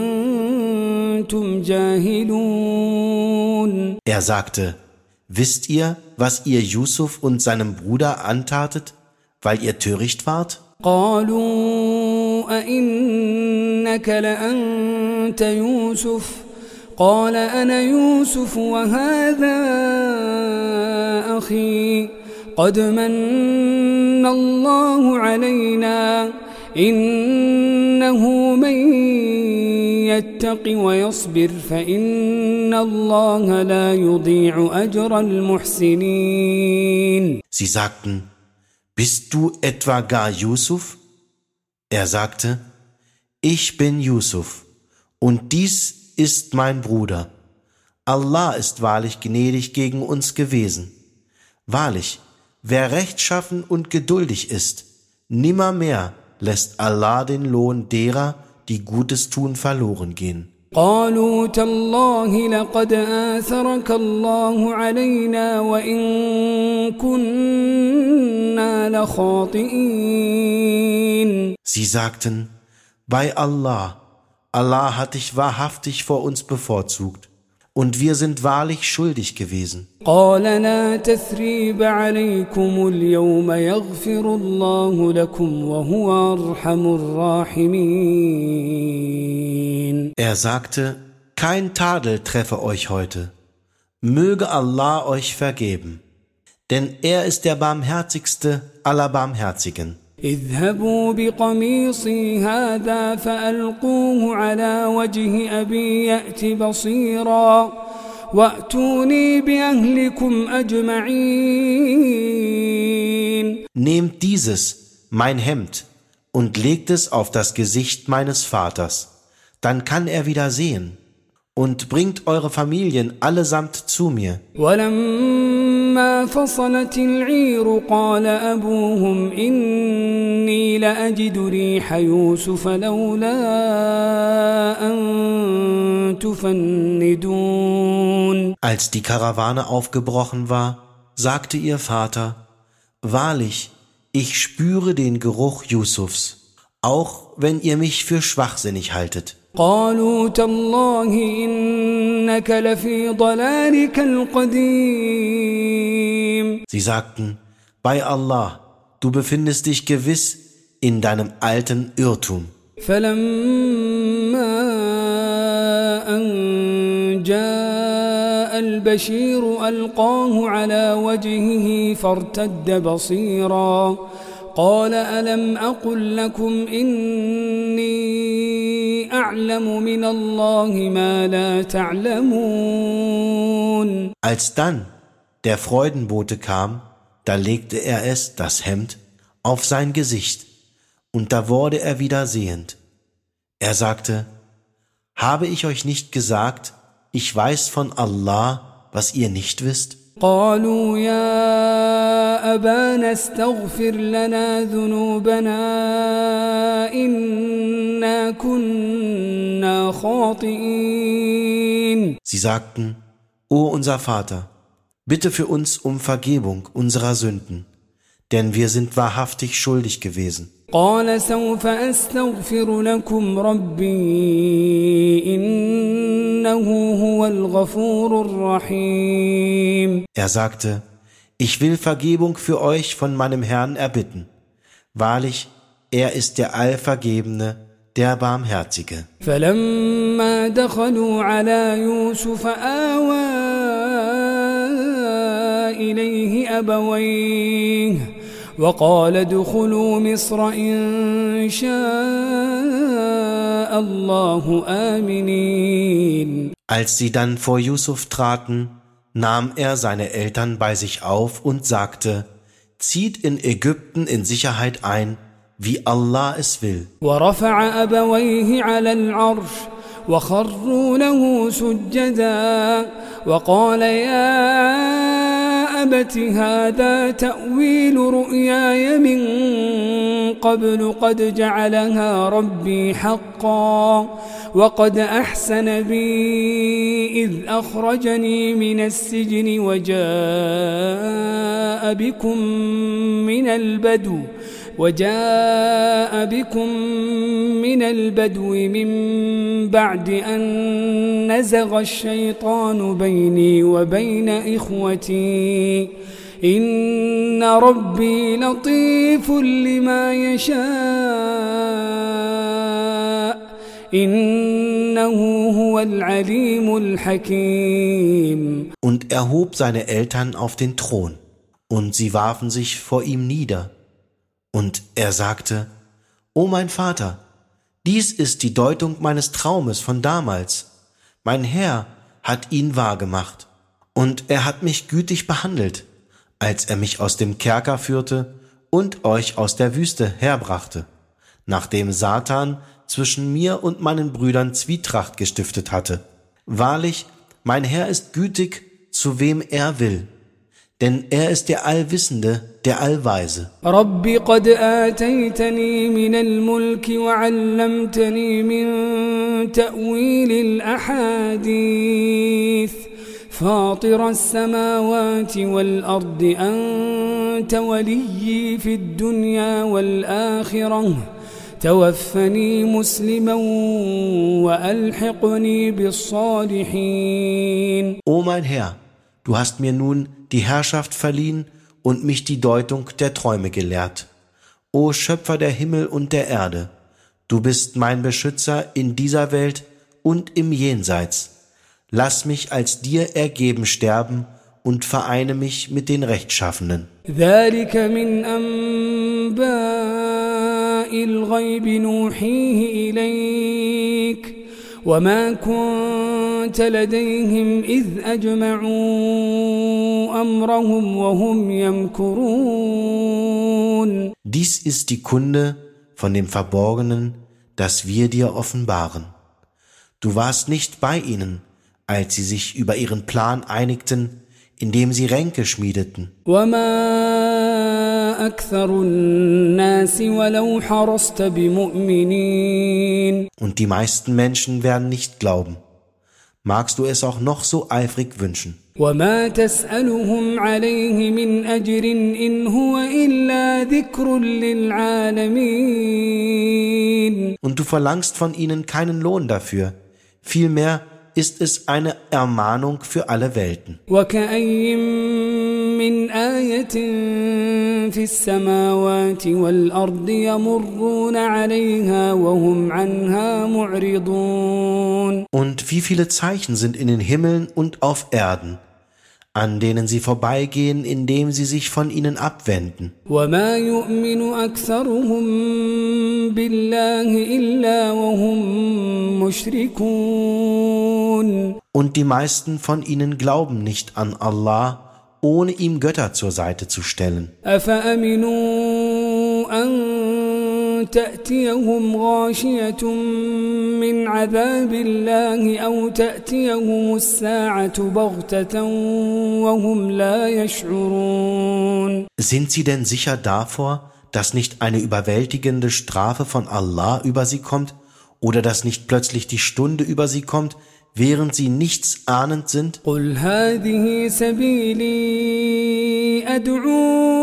أنتم جاهلون. Er sagte, wisst ihr, was ihr Yusuf und seinem Bruder antatet, weil ihr töricht wart? قالوا أئنك لأنت يوسف قال أنا يوسف وهذا أخي قد من الله علينا إنه من يتق ويصبر فإن الله لا يضيع أجر المحسنين. Sie sagten, bist du etwa gar Yusuf? Er sagte, ich bin Yusuf und dies ist mein Bruder. Allah ist wahrlich gnädig gegen uns gewesen. Wahrlich, wer rechtschaffen und geduldig ist, nimmermehr lässt Allah den Lohn derer, die Gutes tun, verloren gehen. قالوا تالله لقد آثرك الله علينا وإن كنا لخاطئين. Sie sagten, bei Allah, Allah hat dich wahrhaftig vor uns bevorzugt, und wir sind wahrlich schuldig gewesen. قال لا تثريب عليكم اليوم يغفر الله لكم وهو أرحم الراحمين. Er sagte, kein Tadel treffe euch heute. Möge Allah euch vergeben, denn er ist der barmherzigste aller Barmherzigen. اذهبوا بقميصي هذا فألقوه على وجه أبي يأت بصيرا وأتوني بأهلكم أجمعين. Nehmt dieses, mein Hemd, und legt es auf das Gesicht meines Vaters. Dann kann er wieder sehen. Und bringt eure Familien allesamt zu mir. ولما فصلت العير قال أبوهم إني لأجد ريح يوسف لولا أن تفندون. Als die Karawane aufgebrochen war, sagte ihr Vater, wahrlich, ich spüre den Geruch Yusufs, auch wenn ihr mich für schwachsinnig haltet. قالوا تالله إنك لفي ضلالك القديم. Sie sagten, bei Allah, du befindest dich gewiss in deinem alten Irrtum. فلما أن جاء البشير ألقاه على وجهه فارتد بصيرا قال ألم أقل لكم إني أعلم من الله ما لا تعلمون. Als dann der Freudenbote kam, da legte er es, das Hemd, auf sein Gesicht, und da wurde er wieder sehend. Er sagte, habe ich euch nicht gesagt, ich weiß von Allah, was ihr nicht wisst? قالوا يا أبانا استغفر لنا ذنوبنا إنا كنا خاطئين. Sie sagten, O unser Vater, bitte für uns um Vergebung unserer Sünden, denn wir sind wahrhaftig schuldig gewesen. قال سوف أستغفر لكم ربي إنه هو الغفور الرحيم. Er sagte, ich will Vergebung für euch von meinem Herrn erbitten. Wahrlich, er ist der Allvergebene, der Barmherzige. فلما دخلوا على يوسف آوى إليه أبويه وقال ادخلوا مصر إن شاء الله آمنين. Als sie dann vor Yusuf traten, nahm er seine Eltern bei sich auf und sagte, zieht in Ägypten in Sicherheit ein, wie Allah es will. ورفع أبويه على العرش وخروا له سجدا وقال يا أبت هذا تأويل رؤياي من قبل قد جعلها ربي حقا وقد أحسن بي إذ أخرجني من السجن وجاء بكم من البدو من بعد أن نزغ الشيطان بيني وبين إخوتي إن ربي لطيف لما يشاء إنه هو العليم الحكيم. Und er hob seine Eltern auf den Thron, und sie warfen sich vor ihm nieder. Und er sagte: O mein Vater, dies ist die Deutung meines Traumes von damals. Mein Herr hat ihn wahrgemacht, und er hat mich gütig behandelt, als er mich aus dem Kerker führte und euch aus der Wüste herbrachte, nachdem Satan zwischen mir und meinen Brüdern Zwietracht gestiftet hatte. Wahrlich, mein Herr ist gütig, zu wem er will, denn er ist der Allwissende, der Allweise. Rabbi qad ataytani min al-mulk wa 'allamtani min ta'wil al-ahadith فاطر السماوات والأرض أنت وليي في الدنيا والآخرة توفني مسلما وألحقني بالصالحين. O mein Herr, du hast mir nun die Herrschaft verliehen und mich die Deutung der Träume gelehrt. O Schöpfer der Himmel und der Erde, du bist mein Beschützer in dieser Welt und im Jenseits. Lass mich als dir ergeben sterben und vereine mich mit den Rechtschaffenen. ذلك من أنباء الغيب نوحيه إليك وما كنت لديهم إذ أجمعوا أمرهم وهم يمكرون. Dies ist die Kunde von dem Verborgenen, das wir dir offenbaren. Du warst nicht bei ihnen, als sie sich über ihren Plan einigten, indem sie Ränke schmiedeten. وَمَا أَكْثَرُ النَّاسِ وَلَوْ حَرَصْتَ بِمُؤْمِنِينَ. Und die meisten Menschen werden nicht glauben. Magst du es auch noch so eifrig wünschen. وَمَا تَسْأَلُهُمْ عَلَيْهِ مِنْ أَجْرٍ إِنْ هُوَ إِلَّا ذِكْرٌ لِلْعَالَمِينَ. Und du verlangst von ihnen keinen Lohn dafür. Vielmehr ist es eine Ermahnung für alle Welten. وَكَأَيٍّ مِّنْ آيَةٍ فِي السَّمَاوَاتِ وَالْأَرْضِ يَمُرُّونَ عَلَيْهَا وَهُمْ عَنْهَا مُعْرِضُونَ. Und wie viele Zeichen sind in den Himmeln und auf Erden, an denen sie vorbeigehen, indem sie sich von ihnen abwenden. وَمَا يُؤْمِنُ أَكْثَرُهُم بِاللَّهِ إِلَّا وَهُم مُشْرِكُونَ. Und die meisten von ihnen glauben nicht an Allah, ohne ihm Götter zur Seite zu stellen. أَفَأَمِنُوا أَن تَأْتِيَهُمْ غَاشِيَةٌ مِّنْ عَذَابِ اللَّهِ أَوْ تَأْتِيَهُمُ السَّاعَةُ بَغْتَةً وَهُمْ لَا يَشْعُرُونَ. Sind sie denn sicher davor, dass nicht eine überwältigende Strafe von Allah über sie kommt oder dass nicht plötzlich die Stunde über sie kommt, während sie nichts ahnend sind? قُلْ هَٰذِهِ سَبِيلِي أَدْعُو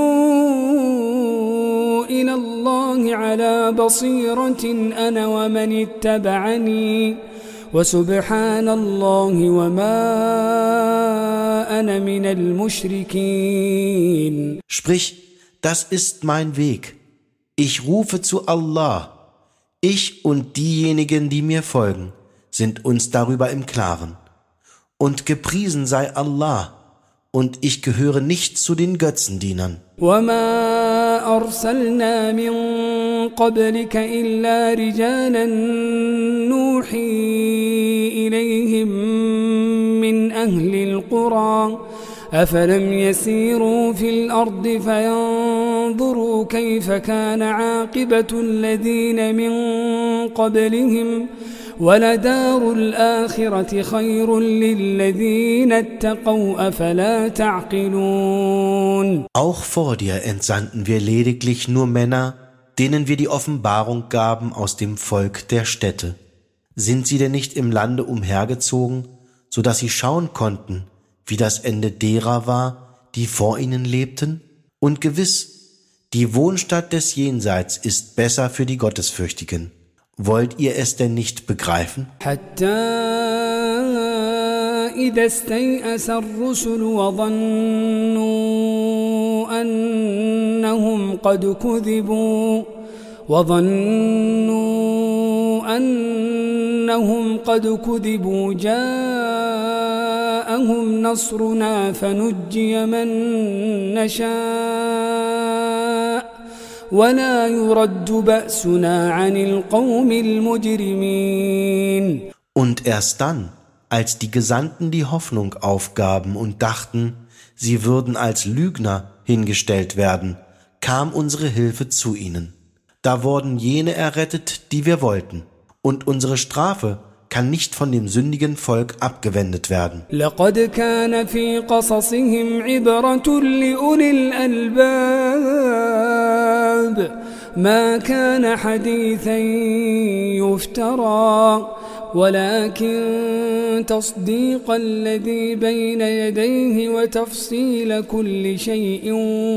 إِلَى اللَّهِ عَلَىٰ بَصِيرَةٍ أَنَا وَمَنِ اتَّبَعَنِي وَسُبْحَانَ اللَّهِ وَمَا أَنَا مِنَ الْمُشْرِكِينَ. Sprich, das ist mein Weg. Ich rufe zu Allah. Ich und diejenigen, die mir folgen, sind uns darüber im Klaren. Und gepriesen sei Allah, und ich gehöre nicht zu den Götzendienern. وَمَا أَرْسَلْنَا مِن قَبْلِكَ إِلَّا رِجَالًا نُوحِي إِلَيْهِم مِّنْ أَهْلِ الْقُرَىٰ أَفَلَمْ يَسِيرُوا فِي الْأَرْضِ فَيَنظُرُوا كَيْفَ كَانَ عَاقِبَةُ الَّذِينَ مِن قَبْلِهِمْ ولدار الآخرة خير للذين اتقوا أفلا تعقلون. Auch vor dir entsandten wir lediglich nur Männer, denen wir die Offenbarung gaben aus dem Volk der Städte. Sind sie denn nicht im Lande umhergezogen, so dass sie schauen konnten, wie das Ende derer war, die vor ihnen lebten? Und gewiss, die Wohnstatt des Jenseits ist besser für die Gottesfürchtigen. Wollt ihr es denn nicht begreifen? إذا استيأس الرسل وظنوا أنهم قد كذبوا جاءهم نصرنا فنجي من نشاء ولا يرد بأسنا عن القوم المجرمين. Und erst dann, als die Gesandten die Hoffnung aufgaben und dachten, sie würden als Lügner hingestellt werden, kam unsere Hilfe zu ihnen. Da wurden jene errettet, die wir wollten, und unsere Strafe kann nicht von dem sündigen Volk abgewendet werden. لقد كان في قصصهم عبرة لأولي الألباب ما كان حديثا يفترى ولكن تصديق الذي بين يديه وتفصيل كل شيء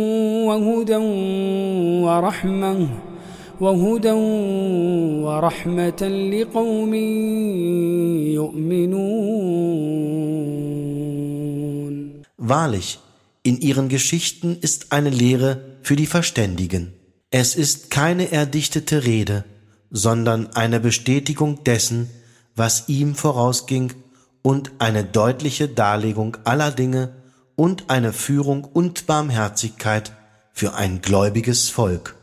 وهدى ورحمة لقوم يؤمنون. Wahrlich, in ihren Geschichten ist eine Lehre für die Verständigen. Es ist keine erdichtete Rede, sondern eine Bestätigung dessen, was ihm vorausging, und eine deutliche Darlegung aller Dinge und eine Führung und Barmherzigkeit für ein gläubiges Volk.